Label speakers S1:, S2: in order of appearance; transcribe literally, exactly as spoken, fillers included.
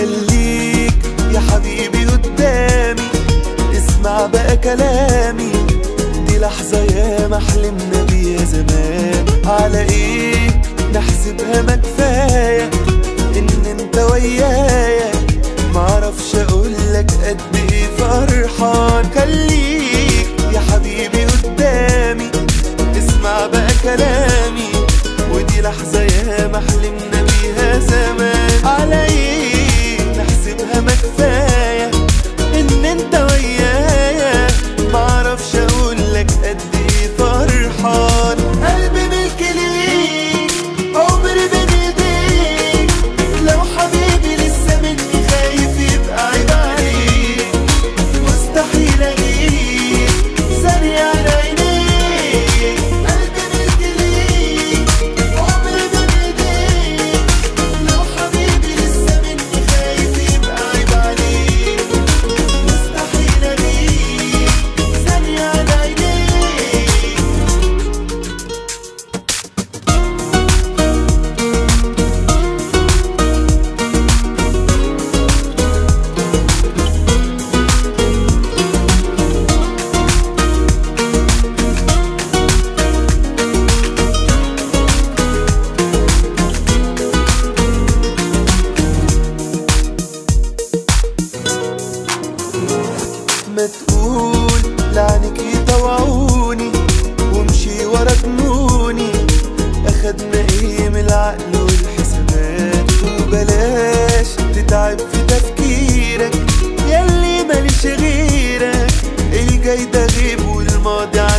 S1: خليك يا حبيبي قدامي، اسمع بقى كلامي، دي لحظة يا ما حلمنا بيها زمان. على ايه نحسبها ما كفاية ان انت ويايا، معرفش اقولك قد ايه فرحان. خليك يا حبيبي قدامي، اسمع بقى كلامي، ودي لحظة يا ما حلمنا بيها زمان. على ايه نحسبها ما كفاية ان انت ويايا، معرفش اقولك قد ايه فرحان. قلبي ملك ليك، عمري بين ايديك، لو حبيبي لسه مني خايف يبقى عيب عليك، مستحيل اغيب ثانية على عينيك. قلبي ملك ليك، عمري بين ايديك، لو حبيبي لسه مني خايف يبقى عيب عليك، مستحيل اغيب ثانية على عينيك. ما تقول لعنك يطوعوني وامشي ورا جنوني، اخدنا ايه من العقل والحسابات؟ وبلاش تتعب في تفكيرك ياللي ماليش غيرك، الجاي ده غيب والماضي